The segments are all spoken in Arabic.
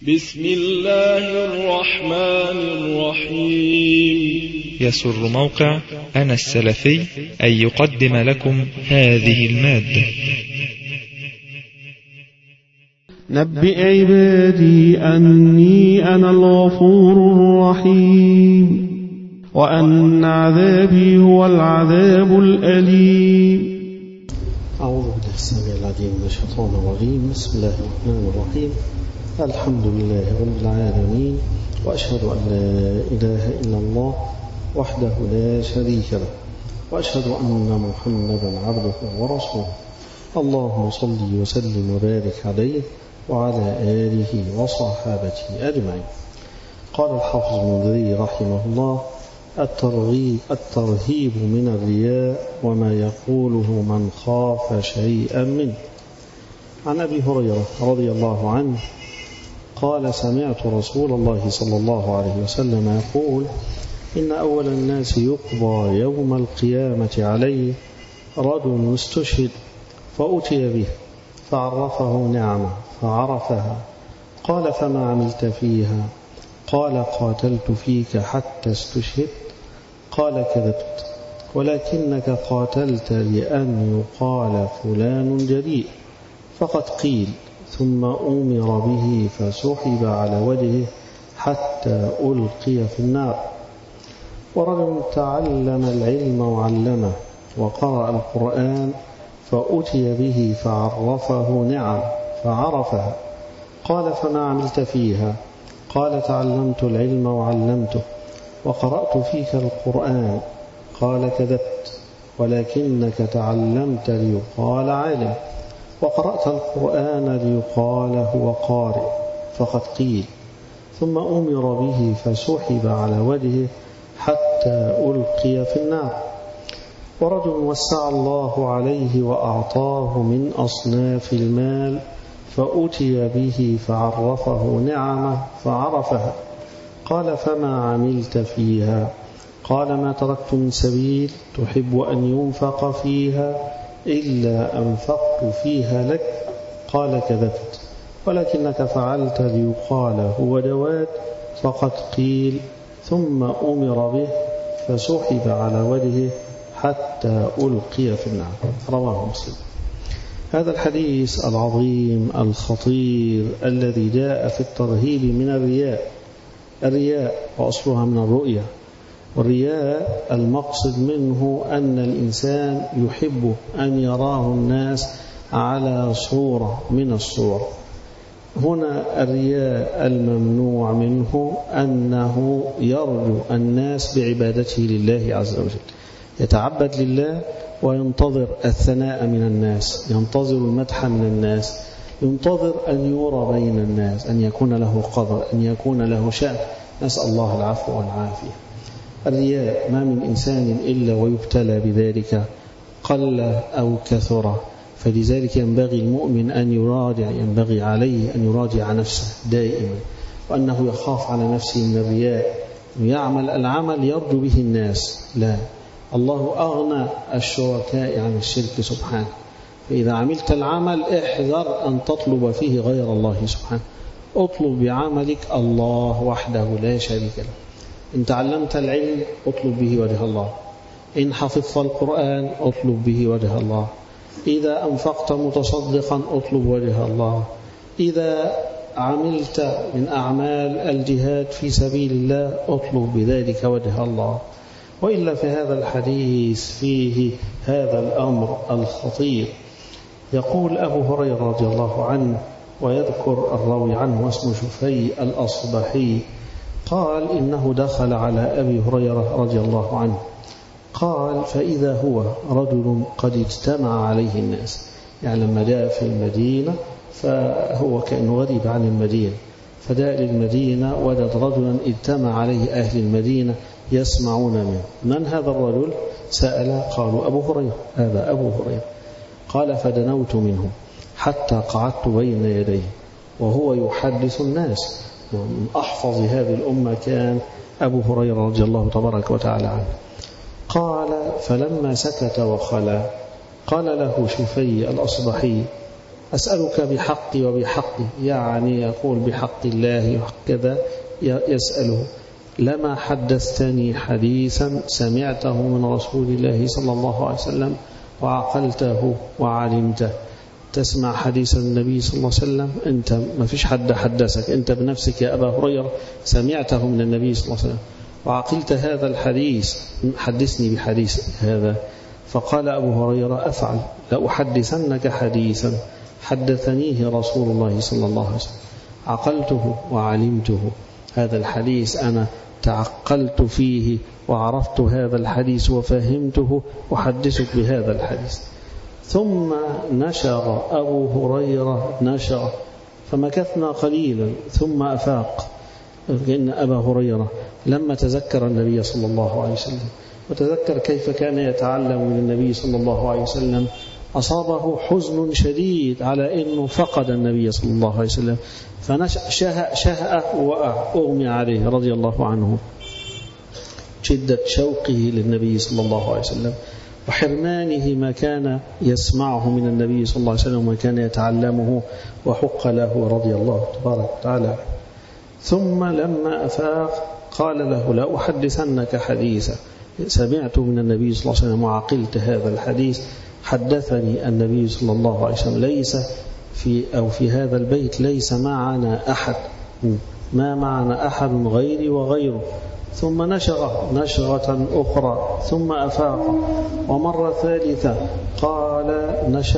بسم الله الرحمن الرحيم. يسر موقع أنا السلفي أن يقدم لكم هذه المادة. نبئ عبادي أني أنا الغفور الرحيم وأن عذابي هو العذاب الأليم. أعوذ بالله السميع العليم من الشيطان الرجيم. بسم الله الرحمن الرحيم. الحمد لله رب العالمين، وأشهد أن لا إله إلا الله وحده لا شريك له، وأشهد أن محمدا عبده ورسوله. اللهم صل وسلم وبارك عليه وعلى آله وصحابته أجمعين. قال الحافظ المنذري رحمه الله: الترهيب من الرياء وما يقوله من خاف شيئا منه. عن أبي هريرة رضي الله عنه قال: سمعت رسول الله صلى الله عليه وسلم يقول: إن أول الناس يقضى يوم القيامة عليه رجل استشهد فأتي به فعرفه نعمة فعرفها، قال: فما عملت فيها؟ قال: قاتلت فيك حتى استشهدت. قال: كذبت، ولكنك قاتلت لأن يقال فلان جريء. فقد قيل، ثم أمر به فسحب على وجهه حتى ألقي في النار. ورجل تعلم العلم وعلمه وقرأ القرآن فأتي به فعرفه نعم فعرفها، قال: فما عملت فيها؟ قال: تعلمت العلم وعلمته وقرأت فيك القرآن. قال: كذبت، ولكنك تعلمت ليقال عالم وقرأت القرآن ليقال هو قارئ. فقد قيل، ثم أمر به فسحب على وجهه حتى ألقي في النار. ورجل وسع الله عليه وأعطاه من أصناف المال فأتي به فعرفه نعمه فعرفها، قال: فما عملت فيها؟ قال: ما تركت من سبيل تحب أن ينفق فيها إلا أنفقت فيها لك. قال: كذبت، ولكنك فعلت ليقال هو جواد. فقد قيل، ثم أمر به فسحب على وجهه حتى ألقي في النار. رواه مسلم. هذا الحديث العظيم الخطير الذي جاء في الترهيب من الرياء وأصلها من الرؤية. والرياء المقصد منه أن الإنسان يحب أن يراه الناس على صورة من الصور. هنا الرياء الممنوع منه أنه يرجو الناس بعبادته لله عز وجل، يتعبد لله وينتظر الثناء من الناس، ينتظر المدح من الناس، ينتظر أن يرى بين الناس، أن يكون له قدر، أن يكون له شأن. نسأل الله العفو والعافية. الرياء ما من إنسان إلا ويبتلى بذلك قل أو كثر، فلذلك ينبغي المؤمن ينبغي عليه أن يراجع نفسه دائما، وأنه يخاف على نفسه من الرياء، يعمل العمل يرجو به الناس. لا، الله أغنى الشركاء عن الشرك سبحانه. فإذا عملت العمل احذر أن تطلب فيه غير الله سبحانه، اطلب بعملك الله وحده لا شريك له. إن تعلمت العلم اطلب به وجه الله، إن حفظت القرآن اطلب به وجه الله، إذا أنفقت متصدقا اطلب وجه الله، إذا عملت من أعمال الجهاد في سبيل الله اطلب بذلك وجه الله. وإلا في هذا الحديث فيه هذا الأمر الخطير. يقول أبو هريرة رضي الله عنه، ويذكر الراوي عنه اسمه شفي الأصبحي، قال: إنه دخل على أبي هريرة رضي الله عنه، قال: فإذا هو رجل قد اجتمع عليه الناس. يعني لما جاء في المدينة فهو كأنه غريب عن المدينة، فجاء للمدينة وجد رجلا اجتمع عليه أهل المدينة يسمعون منه. من هذا الرجل؟ سأل، قالوا: أبو هريرة. هذا أبو هريرة. قال: فدنوت منه حتى قعدت بين يديه وهو يحدث الناس. ومن أحفظ هذه الأمة كان أبو هريرة رضي الله تبارك وتعالى عنه. قال: فلما سكت وخلا قال له شفي الأصبحي: أسألك بحقي وبحقي، يعني يقول بحق الله وكذا يسأله. لما حدثتني حديثا سمعته من رسول الله صلى الله عليه وسلم وعقلته وعلمته. تسمع حديث النبي صلى الله عليه وسلم، أنت ما فيش حد حدثك، أنت بنفسك يا أبا هريرة سمعته من النبي صلى الله عليه وسلم وعقلت هذا الحديث، حدثني بحديث هذا. فقال أبو هريرة أفعل، لأحدثنك حديثا حدثنيه رسول الله صلى الله عليه وسلم عقلته وعلمته. هذا الحديث أنا تعقلت فيه وعرفت هذا الحديث وفهمته، أحدثك بهذا الحديث. ثم نشر أبو هريرة نشر، فمكثنا قليلا ثم أفاق. لأن أبا هريرة لما تذكر النبي صلى الله عليه وسلم وتذكر كيف كان يتعلم من النبي صلى الله عليه وسلم أصابه حزن شديد على أنه فقد النبي صلى الله عليه وسلم، فشهأ وقع أغمي عليه رضي الله عنه، شدة شوقه للنبي صلى الله عليه وسلم وحرمانه ما كان يسمعه من النبي صلى الله عليه وسلم وما كان يتعلمه، وحق له رضي الله تبارك وتعالى. ثم لما أفاق قال له لا أحدثنك حديثا سمعت من النبي صلى الله عليه وسلم وعقلت هذا الحديث. حدثني النبي صلى الله عليه وسلم ليس في هذا البيت ليس معنا أحد، ما معنا أحد غيري وغيره. ثم نشغة أخرى ثم أفاق، ومرة ثالثة قال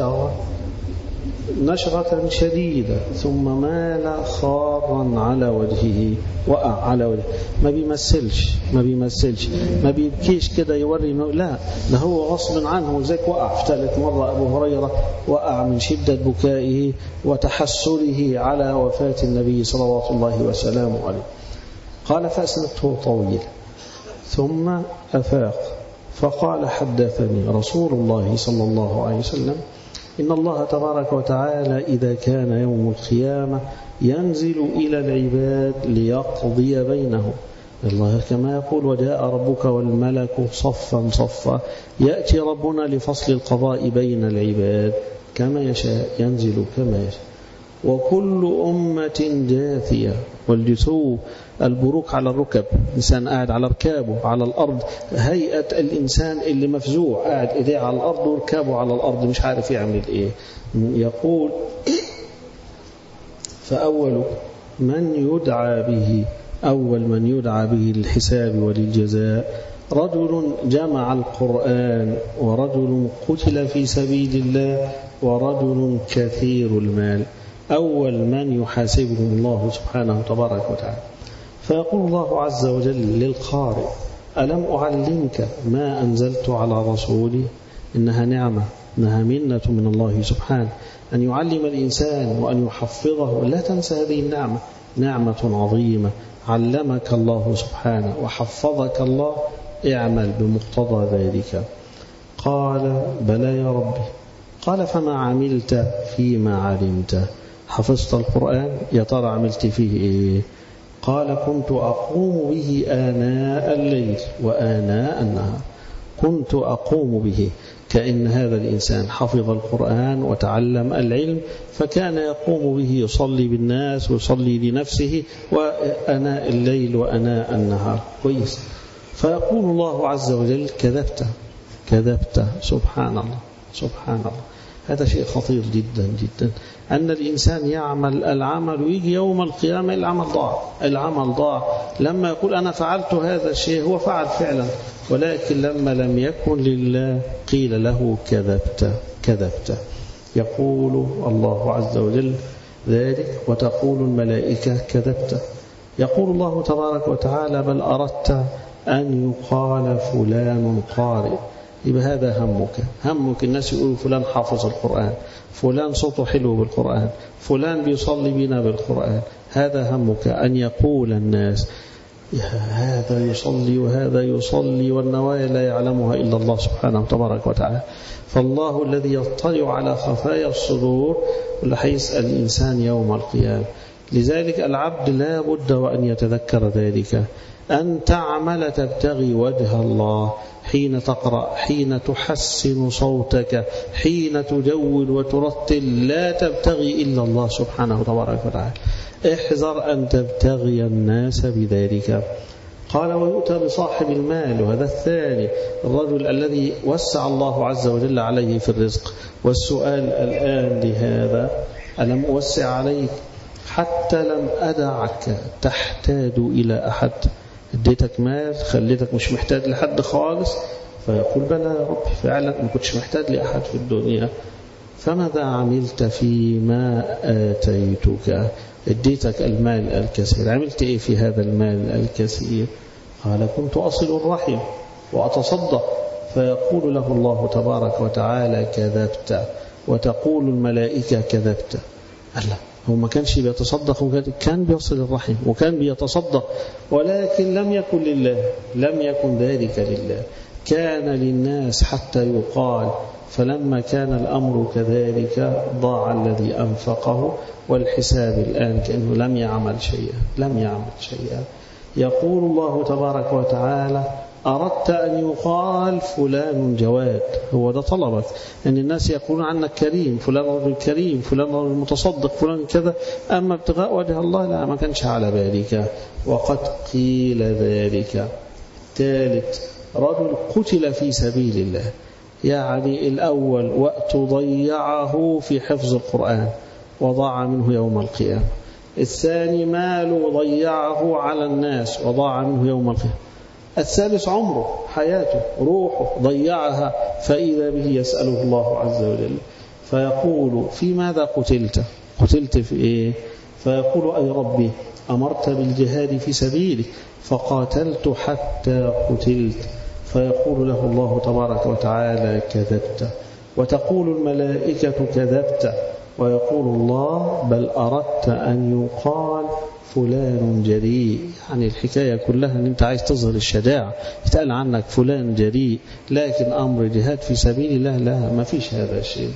نشغة شديدة ثم مال خارا على وجهه، وقع على وجهه. ما بيمثلش ما بيبكيش كده يوري، لا ده هو غصب عنه، وزيك وقع في ثالث مرة. أبو هريرة وقع من شدة بكائه وتحسره على وفاة النبي صلوات الله وسلامه عليه. قال فأسندته طويل ثم أفاق فقال حدثني رسول الله صلى الله عليه وسلم إن الله تبارك وتعالى إذا كان يوم القيامة ينزل إلى العباد ليقضي بينهم. الله كما يقول وجاء ربك والملك صفا صفا، يأتي ربنا لفصل القضاء بين العباد كما يشاء، ينزل كما يشاء. وكل أمة جاثية، والجثو البروك على الركب، إنسان قاعد على ركابه على الأرض، هيئة الإنسان اللي مفزوع قاعد إيديه على الأرض وركابه على الأرض مش عارف يعمل إيه. يقول فأول من يدعى به للحساب وللجزاء رجل جمع القرآن، ورجل قتل في سبيل الله، ورجل كثير المال. أول من يحاسبهم الله سبحانه تبارك وتعالى. فيقول الله عز وجل للقارئ ألم أعلمك ما أنزلت على رسولي؟ إنها نعمة، إنها منة من الله سبحانه أن يعلم الإنسان وأن يحفظه. لا تنسى هذه النعمة، نعمة عظيمة علمك الله سبحانه وحفظك الله، اعمل بمقتضى ذلك. قال بلى يا ربي. قال فما عملت فيما علمت؟ حفظت القرآن، يا ترى عملت فيه إيه؟ قال كنت أقوم به آناء الليل وآناء النهار. كنت أقوم به، كأن هذا الإنسان حفظ القرآن وتعلم العلم فكان يقوم به، يصلي بالناس ويصلي لنفسه، وآناء الليل وآناء النهار. كويس. فيقول الله عز وجل كذبت. سبحان الله سبحان الله. هذا شيء خطير جدا جدا، أن الإنسان يعمل العمل ويجي يوم القيامة العمل ضاع. لما يقول أنا فعلت هذا الشيء هو فعل فعلا، ولكن لما لم يكن لله قيل له كذبت. يقول الله عز وجل ذلك وتقول الملائكة كذبت. يقول الله تبارك وتعالى بل أردت أن يقال فلان قارئ. يبقى هذا همك الناس يقولوا فلان حافظ القرآن، فلان صوته حلو بالقرآن، فلان بيصلي بنا بالقرآن. هذا همك، أن يقول الناس هذا يصلي وهذا يصلي، والنوايا لا يعلمها إلا الله سبحانه تبارك وتعالى. فالله الذي يطلع على خفايا الصدور واللي هيسأل الإنسان يوم القيامة. لذلك العبد لا بد وأن يتذكر ذلك، أن تعمل تبتغي وجه الله حين تقرأ، حين تحسن صوتك، حين تجود وترتل، لا تبتغي إلا الله سبحانه تبارك وتعالى. احذر أن تبتغي الناس بذلك. قال ويؤتى بصاحب المال، وهذا الثاني، الرجل الذي وسع الله عز وجل عليه في الرزق. والسؤال الآن لهذا: ألم أوسع عليك حتى لم أدعك تحتاج إلى أحد؟ اديتك مال، خليتك مش محتاج لحد خالص. فيقول بلى يا رب، فعلا ما كنتش محتاج لأحد في الدنيا. فماذا عملت فيما آتيتك؟ اديتك المال الكثير، عملت إيه في هذا المال الكثير؟ قال كنت أصل الرحم وأتصدق. فيقول له الله تبارك وتعالى كذبت، وتقول الملائكة كذبت. الله، هو ما كانش بيتصدق، كان بيصل الرحم وكان بيتصدق، ولكن لم يكن لله، لم يكن ذلك لله، كان للناس حتى يقال. فلما كان الأمر كذلك ضاع الذي أنفقه، والحساب الآن كأنه لم يعمل شيئا، لم يعمل شيئا. يقول الله تبارك وتعالى: أردت أن يقال فلان جواد، هو ده طلبك، أن الناس يقولون عنك كريم، فلان رجل كريم، فلان رجل متصدق، فلان كذا، أما ابتغاء وجه الله لا، ما كانش على بالك. وقد قيل ذلك. ثالث، رجل قتل في سبيل الله، يعني الأول وقت ضيعه في حفظ القرآن وضاع منه يوم القيامة. الثاني ماله ضيعه على الناس وضاع منه يوم القيامة. الثالث عمره، حياته، روحه ضيعها، فإذا به يسأله الله عز وجل فيقول: في ماذا قتلت؟ قتلت في إيه؟ فيقول: أي ربي أمرت بالجهاد في سبيلك فقاتلت حتى قتلت. فيقول له الله تبارك وتعالى: كذبت. وتقول الملائكة: كذبت. ويقول الله: بل أردت أن يقال فلان جريء، يعني الحكاية كلها أن أنت عايز تظهر الشجاعة، يتقال عنك فلان جريء، لكن أمر جهاد في سبيل الله لا، ما فيش هذا الشيء.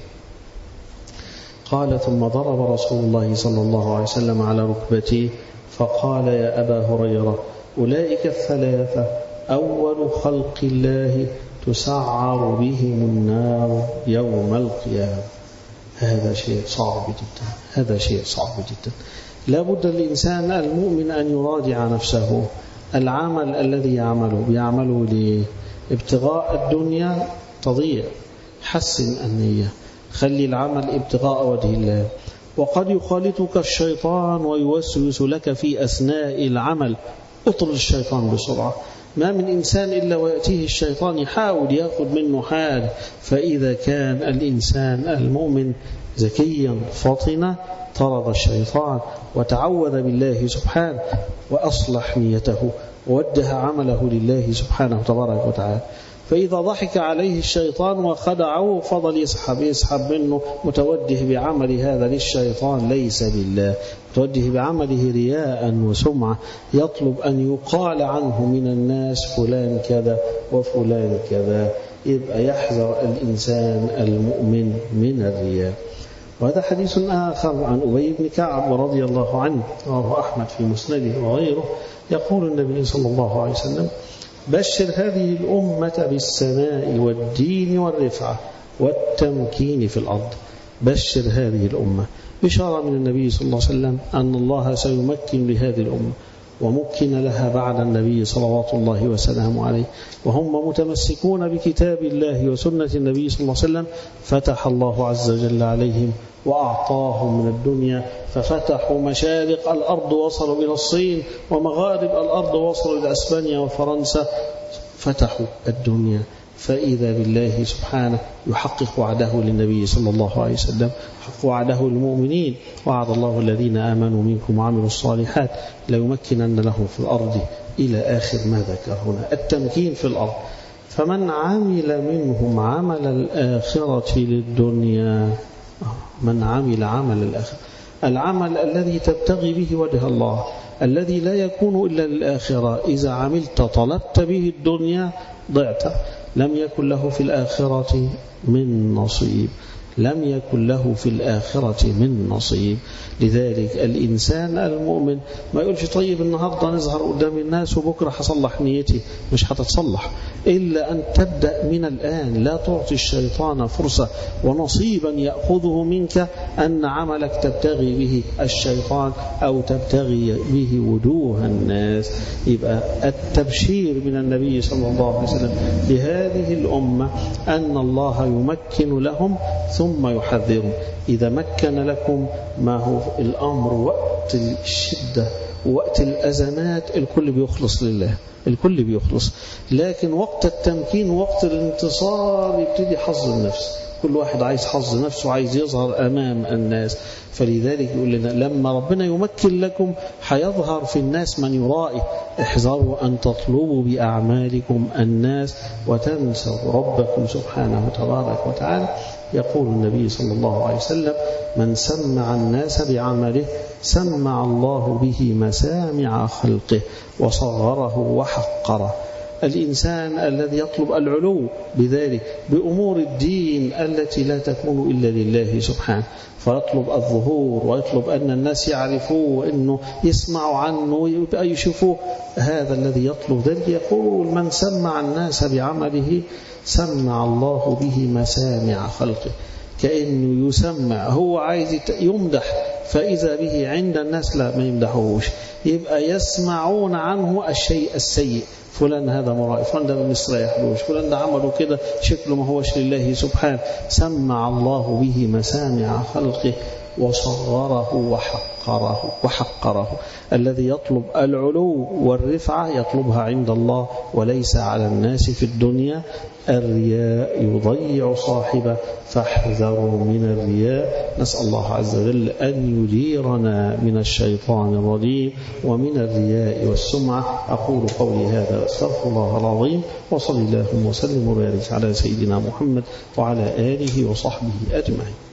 قال: ثم ضرب رسول الله صلى الله عليه وسلم على ركبته فقال: يا أبا هريرة، أولئك الثلاثة أول خلق الله تسعر بهم النار يوم القيامة. هذا شيء صعب جدا، هذا شيء صعب جدا. لا بد للإنسان المؤمن أن يراجع نفسه. العمل الذي يعمله لابتغاء الدنيا تضيع. حسن النية، خلي العمل ابتغاء وجه الله. وقد يخالطك الشيطان ويوسوس لك في أثناء العمل، اطرد الشيطان بسرعة. ما من إنسان إلا ويأتيه الشيطان يحاول يأخذ منه حاجة. فإذا كان الإنسان المؤمن ذكيا فطنا طرد الشيطان وتعوذ بالله سبحانه وأصلح نيته ووجه عمله لله سبحانه تبارك وتعالى. فإذا ضحك عليه الشيطان وخدعه فضل يسحب منه، متوجه بعمل هذا للشيطان ليس لله، متوجه بعمله رياء وسمعة، يطلب أن يقال عنه من الناس فلان كذا وفلان كذا. يبقى يحذر الإنسان المؤمن من الرياء. وهذا حديث آخر عن أبي بن كعب رضي الله عنه، رواه أحمد في مسنده وغيره. يقول النبي صلى الله عليه وسلم: بشر هذه الأمة بالسماء والدين والرفعة والتمكين في الأرض. بشر هذه الأمة، بشارة من النبي صلى الله عليه وسلم أن الله سيمكن لهذه الأمة ومكن لها بعد النبي صلوات الله وسلامه عليه، وهم متمسكون بكتاب الله وسنة النبي صلى الله عليه وسلم. فتح الله عز وجل عليهم وأعطاهم من الدنيا، ففتحوا مشارق الأرض وصلوا إلى الصين، ومغارب الأرض وصلوا إلى أسبانيا وفرنسا. فتحوا الدنيا. فإذا بالله سبحانه يحقق وعده للنبي صلى الله عليه وسلم، يحقق وعده للمؤمنين: وعد الله الذين آمنوا منكم وعملوا الصالحات ليمكنن لهم في الأرض، إلى آخر ما ذكر هنا، التمكين في الأرض. فمن عمل منهم عمل الآخرة للدنيا، من عمل عمل الآخرة، العمل الذي تبتغي به وجه الله، الذي لا يكون إلا للآخرة، إذا عملت طلبت به الدنيا ضعت، لم يكن له في الآخرة من نصيب. لم يكن له في الآخرة من نصيب. لذلك الإنسان المؤمن ما يقولش طيب النهاردة نظهر قدام الناس وبكرة هصلح نيتي، مش هتتصلح إلا أن تبدأ من الآن. لا تعطي الشيطان فرصة ونصيبا يأخذه منك أن عملك تبتغي به الشيطان أو تبتغي به وجوه الناس. يبقى التبشير من النبي صلى الله عليه وسلم لهذه الأمة أن الله يمكن لهم ثم يحذرهم. إذا مكن لكم ما هو الأمر وقت الشدة وقت الأزمات الكل بيخلص لله، الكل بيخلص. لكن وقت التمكين وقت الانتصار يبتدي حظ النفس، كل واحد عايز حظ نفسه، عايز يظهر أمام الناس. فلذلك يقول لنا لما ربنا يمكن لكم حيظهر في الناس من يرائي. احذروا أن تطلبوا بأعمالكم الناس وتنسوا ربكم سبحانه تبارك وتعالى. يقول النبي صلى الله عليه وسلم: من سمع الناس بعمله سمع الله به مسامع خلقه وصغره وحقره. الإنسان الذي يطلب العلو بذلك بأمور الدين التي لا تكون إلا لله سبحانه، فيطلب الظهور ويطلب أن الناس يعرفوه وأنه يسمعوا عنه ويبقى يشوفوه. هذا الذي يطلب ذلك يقول: من سمع الناس بعمله سمع الله به مسامع خلقه. كأنه يسمع، هو عايز يمدح، فإذا به عند الناس لا ما يمدحوش، يبقى يسمعون عنه الشيء السيء. فلان هذا مرائي، فلان ده ما يستريحلوش، فلان ده عمله كده شكله ما هوش لله سبحانه. سمع الله به مسامع خلقه وصغره وحقره. الذي يطلب العلو والرفعة يطلبها عند الله وليس على الناس في الدنيا. الرياء يضيع صاحبه، فاحذروا من الرياء. نسأل الله عز وجل أن يجيرنا من الشيطان الرجيم ومن الرياء والسمعة. أقول قولي هذا أستغفر الله العظيم، وصلى الله وسلم وبارك على سيدنا محمد وعلى آله وصحبه أجمعين.